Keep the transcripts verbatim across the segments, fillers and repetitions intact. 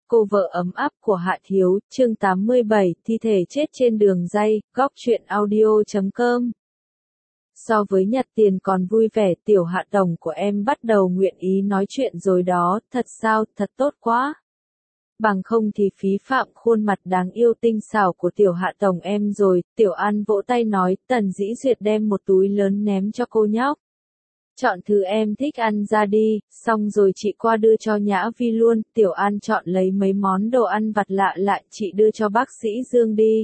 Cô vợ ấm áp của Hạ Thiếu, chương tám mươi bảy, thi thể chết trên đường ray, góc truyện audio chấm com. So với nhặt tiền còn vui vẻ, tiểu Hạ Tổng của em bắt đầu nguyện ý nói chuyện rồi đó, thật sao, thật tốt quá. Bằng không thì phí phạm khuôn mặt đáng yêu tinh xảo của tiểu Hạ Tổng em rồi, Tiểu An vỗ tay nói, Tần Dĩ Duyệt đem một túi lớn ném cho cô nhóc. Chọn thứ em thích ăn ra đi, xong rồi chị qua đưa cho Nhã Vi luôn, Tiểu An chọn lấy mấy món đồ ăn vặt lạ lạ, chị đưa cho bác sĩ Dương đi.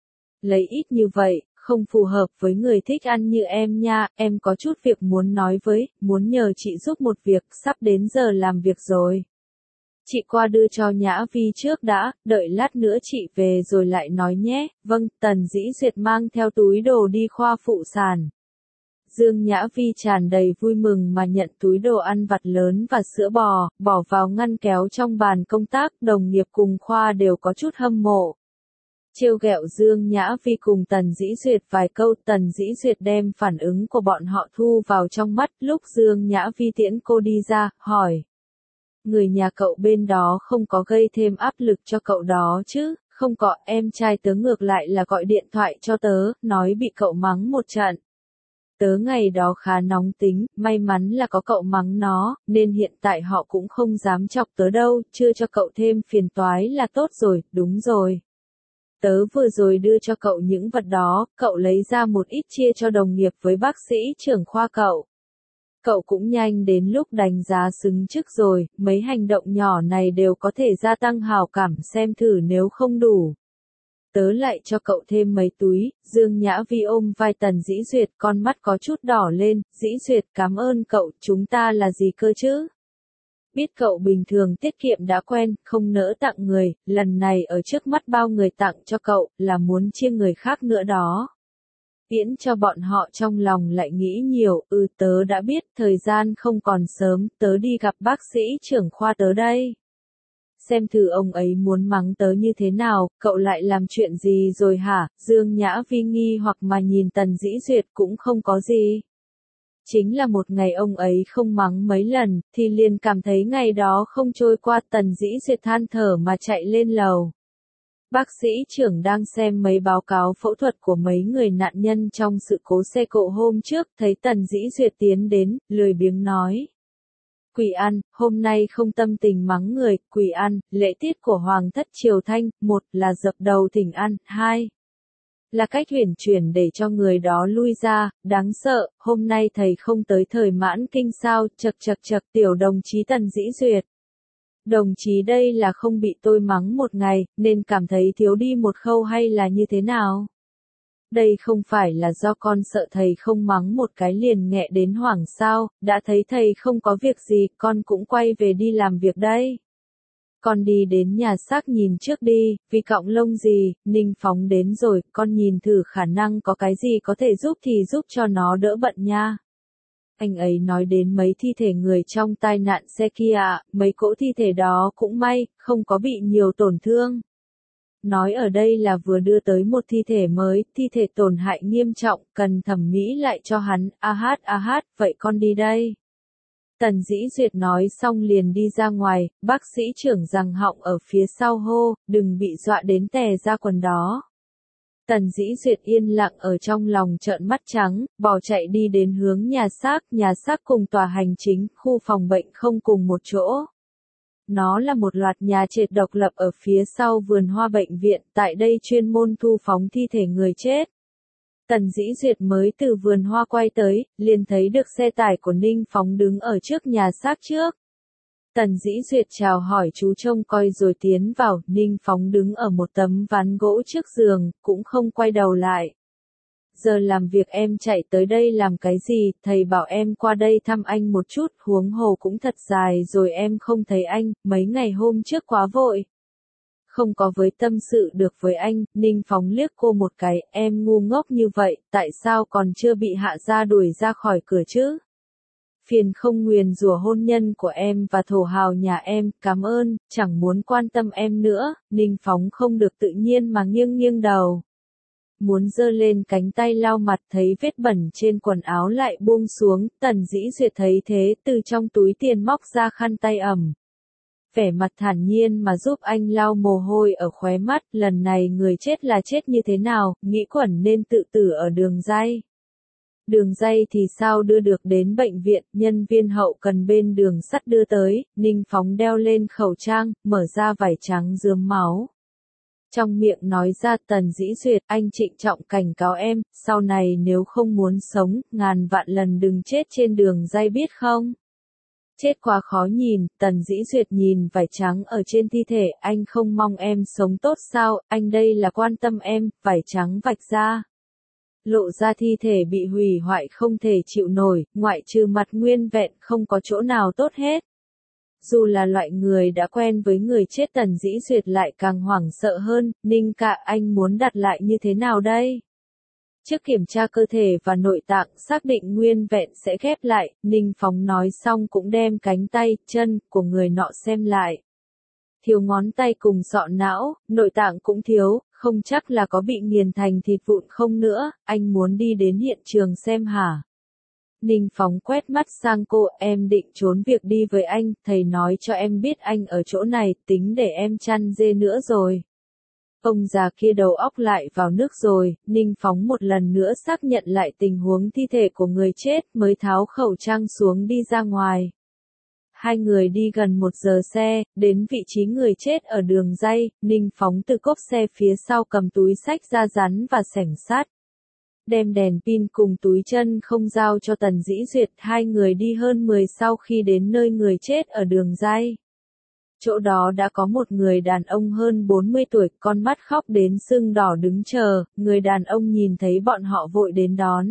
Lấy ít như vậy, không phù hợp với người thích ăn như em nha, em có chút việc muốn nói với, muốn nhờ chị giúp một việc, sắp đến giờ làm việc rồi. Chị qua đưa cho Nhã Vi trước đã, đợi lát nữa chị về rồi lại nói nhé, vâng, Tần Dĩ Duyệt mang theo túi đồ đi khoa phụ sản. Dương Nhã Vi tràn đầy vui mừng mà nhận túi đồ ăn vặt lớn và sữa bò, bỏ vào ngăn kéo trong bàn công tác, đồng nghiệp cùng khoa đều có chút hâm mộ. Trêu ghẹo Dương Nhã Vi cùng Tần Dĩ Duyệt vài câu, Tần Dĩ Duyệt đem phản ứng của bọn họ thu vào trong mắt, lúc Dương Nhã Vi tiễn cô đi ra, hỏi. Người nhà cậu bên đó không có gây thêm áp lực cho cậu đó chứ, không có, em trai tớ ngược lại là gọi điện thoại cho tớ, nói bị cậu mắng một trận. Tớ ngày đó khá nóng tính, may mắn là có cậu mắng nó, nên hiện tại họ cũng không dám chọc tớ đâu, chưa cho cậu thêm phiền toái là tốt rồi, đúng rồi. Tớ vừa rồi đưa cho cậu những vật đó, cậu lấy ra một ít chia cho đồng nghiệp với bác sĩ trưởng khoa cậu. Cậu cũng nhanh đến lúc đánh giá xứng chức rồi, mấy hành động nhỏ này đều có thể gia tăng hào cảm, xem thử nếu không đủ. Tớ lại cho cậu thêm mấy túi, Dương Nhã Vi ôm vai Tần Dĩ Duyệt, con mắt có chút đỏ lên, Dĩ Duyệt cảm ơn cậu, chúng ta là gì cơ chứ? Biết cậu bình thường tiết kiệm đã quen, không nỡ tặng người, lần này ở trước mắt bao người tặng cho cậu, là muốn chia người khác nữa đó. Tiễn cho bọn họ trong lòng lại nghĩ nhiều, ừ tớ đã biết, thời gian không còn sớm, tớ đi gặp bác sĩ trưởng khoa tớ đây. Xem thử ông ấy muốn mắng tớ như thế nào, cậu lại làm chuyện gì rồi hả? Dương Nhã Vi nghi hoặc mà nhìn Tần Dĩ Duyệt cũng không có gì. Chính là một ngày ông ấy không mắng mấy lần, thì liền cảm thấy ngày đó không trôi qua. Tần Dĩ Duyệt than thở mà chạy lên lầu. Bác sĩ trưởng đang xem mấy báo cáo phẫu thuật của mấy người nạn nhân trong sự cố xe cộ hôm trước, thấy Tần Dĩ Duyệt tiến đến, lười biếng nói. Quỷ An, hôm nay không tâm tình mắng người, Quỷ An, lễ tiết của Hoàng thất Triều Thanh, một là dập đầu thỉnh an, hai là cách huyền chuyển để cho người đó lui ra, đáng sợ, hôm nay thầy không tới thời mãn kinh sao, chật chật chật tiểu đồng chí Tần Dĩ Duyệt. Đồng chí đây là không bị tôi mắng một ngày, nên cảm thấy thiếu đi một khâu hay là như thế nào? Đây không phải là do con sợ thầy không mắng một cái liền nghẹ đến hoảng sao, đã thấy thầy không có việc gì, con cũng quay về đi làm việc đây. Con đi đến nhà xác nhìn trước đi, vì cọng lông gì, Ninh Phóng đến rồi, con nhìn thử khả năng có cái gì có thể giúp thì giúp cho nó đỡ bận nha. Anh ấy nói đến mấy thi thể người trong tai nạn xe kia ạ, mấy cỗ thi thể đó cũng may, không có bị nhiều tổn thương. Nói ở đây là vừa đưa tới một thi thể mới, thi thể tổn hại nghiêm trọng, cần thẩm mỹ lại cho hắn, a hát a hát, vậy con đi đây. Tần Dĩ Duyệt nói xong liền đi ra ngoài, bác sĩ trưởng rằng họng ở phía sau hô, đừng bị dọa đến tè ra quần đó. Tần Dĩ Duyệt yên lặng ở trong lòng trợn mắt trắng, bỏ chạy đi đến hướng nhà xác, nhà xác cùng tòa hành chính, khu phòng bệnh không cùng một chỗ. Nó là một loạt nhà trệt độc lập ở phía sau vườn hoa bệnh viện, tại đây chuyên môn thu phóng thi thể người chết. Tần Dĩ Duyệt mới từ vườn hoa quay tới, liền thấy được xe tải của Ninh Phóng đứng ở trước nhà xác trước. Tần Dĩ Duyệt chào hỏi chú trông coi rồi tiến vào, Ninh Phóng đứng ở một tấm ván gỗ trước giường, cũng không quay đầu lại. Giờ làm việc em chạy tới đây làm cái gì, thầy bảo em qua đây thăm anh một chút, huống hồ cũng thật dài rồi em không thấy anh, mấy ngày hôm trước quá vội. Không có với tâm sự được với anh, Ninh Phóng liếc cô một cái, em ngu ngốc như vậy, tại sao còn chưa bị hạ gia đuổi ra khỏi cửa chứ? Phiền không nguyền rủa hôn nhân của em và thổ hào nhà em, cảm ơn, chẳng muốn quan tâm em nữa, Ninh Phóng không được tự nhiên mà nghiêng nghiêng đầu. Muốn giơ lên cánh tay lau mặt thấy vết bẩn trên quần áo lại buông xuống, Tần Dĩ Duyệt thấy thế từ trong túi tiền móc ra khăn tay ẩm. vẻ mặt thản nhiên mà giúp anh lau mồ hôi ở khóe mắt, lần này người chết là chết như thế nào, nghĩ quẩn nên tự tử ở đường ray. Đường ray thì sao đưa được đến bệnh viện, nhân viên hậu cần bên đường sắt đưa tới, Ninh Phóng đeo lên khẩu trang, mở ra vải trắng rướm máu. Trong miệng nói ra Tần Dĩ Duyệt, anh trịnh trọng cảnh cáo em, sau này nếu không muốn sống, ngàn vạn lần đừng chết trên đường ray biết không? Chết quá khó nhìn, Tần Dĩ Duyệt nhìn vải trắng ở trên thi thể, anh không mong em sống tốt sao, anh đây là quan tâm em, vải trắng vạch ra. Lộ ra thi thể bị hủy hoại không thể chịu nổi, ngoại trừ mặt nguyên vẹn không có chỗ nào tốt hết. Dù là loại người đã quen với người chết Tần Dĩ Duyệt lại càng hoảng sợ hơn, Ninh ca anh muốn đặt lại như thế nào đây? Trước kiểm tra cơ thể và nội tạng xác định nguyên vẹn sẽ ghép lại, Ninh Phóng nói xong cũng đem cánh tay, chân của người nọ xem lại. Thiếu ngón tay cùng sọ não, nội tạng cũng thiếu, không chắc là có bị nghiền thành thịt vụn không nữa, anh muốn đi đến hiện trường xem hả? Ninh Phóng quét mắt sang cô, em định trốn việc đi với anh, thầy nói cho em biết anh ở chỗ này, tính để em chăn dê nữa rồi. Ông già kia đầu óc lại vào nước rồi, Ninh Phóng một lần nữa xác nhận lại tình huống thi thể của người chết mới tháo khẩu trang xuống đi ra ngoài. Hai người đi gần một giờ xe, đến vị trí người chết ở đường ray, Ninh Phóng từ cốp xe phía sau cầm túi xách ra rắn và xẻng sát. Đem đèn pin cùng túi chân không giao cho Tần Dĩ Duyệt, hai người đi hơn mười sau khi đến nơi người chết ở đường ray. Chỗ đó đã có một người đàn ông hơn bốn mươi tuổi, con mắt khóc đến sưng đỏ đứng chờ, người đàn ông nhìn thấy bọn họ vội đến đón.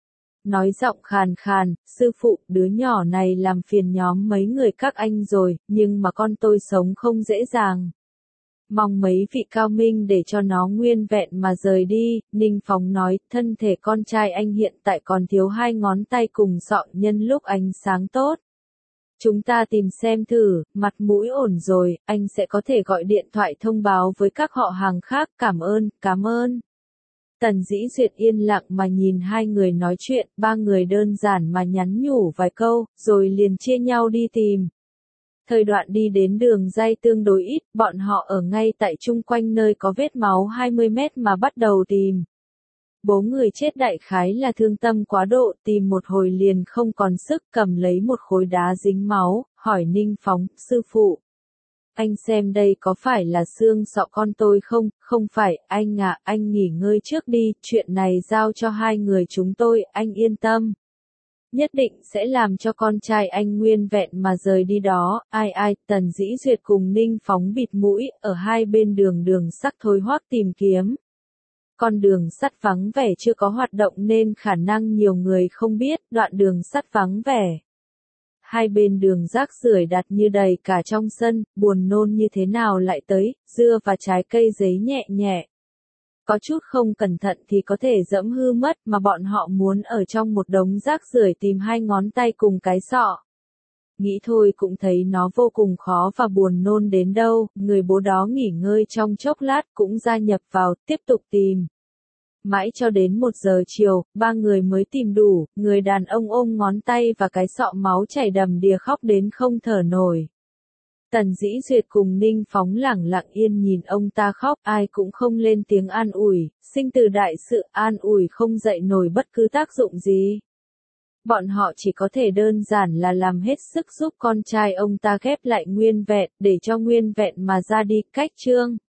Nói giọng khàn khàn, sư phụ, đứa nhỏ này làm phiền nhóm mấy người các anh rồi, nhưng mà con tôi sống không dễ dàng. Mong mấy vị cao minh để cho nó nguyên vẹn mà rời đi, Ninh Phóng nói, thân thể con trai anh hiện tại còn thiếu hai ngón tay cùng sọ nhân lúc ánh sáng tốt. Chúng ta tìm xem thử, mặt mũi ổn rồi, anh sẽ có thể gọi điện thoại thông báo với các họ hàng khác, cảm ơn, cảm ơn. Tần Dĩ Duyệt yên lặng mà nhìn hai người nói chuyện, ba người đơn giản mà nhắn nhủ vài câu, rồi liền chia nhau đi tìm. Thời đoạn đi đến đường ray tương đối ít, bọn họ ở ngay tại chung quanh nơi có vết máu hai mươi mét mà bắt đầu tìm. Bố người chết đại khái là thương tâm quá độ, tìm một hồi liền không còn sức, cầm lấy một khối đá dính máu, hỏi Ninh Phóng, sư phụ. Anh xem đây có phải là xương sọ con tôi không? Không phải, anh à, anh nghỉ ngơi trước đi, chuyện này giao cho hai người chúng tôi, anh yên tâm. Nhất định sẽ làm cho con trai anh nguyên vẹn mà rời đi đó, ai ai, Tần Dĩ Duyệt cùng Ninh Phóng bịt mũi, ở hai bên đường đường sắt thôi hoác tìm kiếm. Con đường sắt vắng vẻ chưa có hoạt động nên khả năng nhiều người không biết, đoạn đường sắt vắng vẻ. Hai bên đường rác rưởi đặt như đầy cả trong sân, buồn nôn như thế nào lại tới, dưa và trái cây giấy nhẹ nhẹ. Có chút không cẩn thận thì có thể dẫm hư mất mà bọn họ muốn ở trong một đống rác rưởi tìm hai ngón tay cùng cái sọ. Nghĩ thôi cũng thấy nó vô cùng khó và buồn nôn đến đâu, người bố đó nghỉ ngơi trong chốc lát cũng gia nhập vào, tiếp tục tìm. Mãi cho đến một giờ chiều, ba người mới tìm đủ, người đàn ông ôm ngón tay và cái sọ máu chảy đầm đìa khóc đến không thở nổi. Tần Dĩ Duyệt cùng Ninh Phóng lẳng lặng yên nhìn ông ta khóc, ai cũng không lên tiếng an ủi, sinh từ đại sự an ủi không dậy nổi bất cứ tác dụng gì. Bọn họ chỉ có thể đơn giản là làm hết sức giúp con trai ông ta ghép lại nguyên vẹn, để cho nguyên vẹn mà ra đi, cách chương.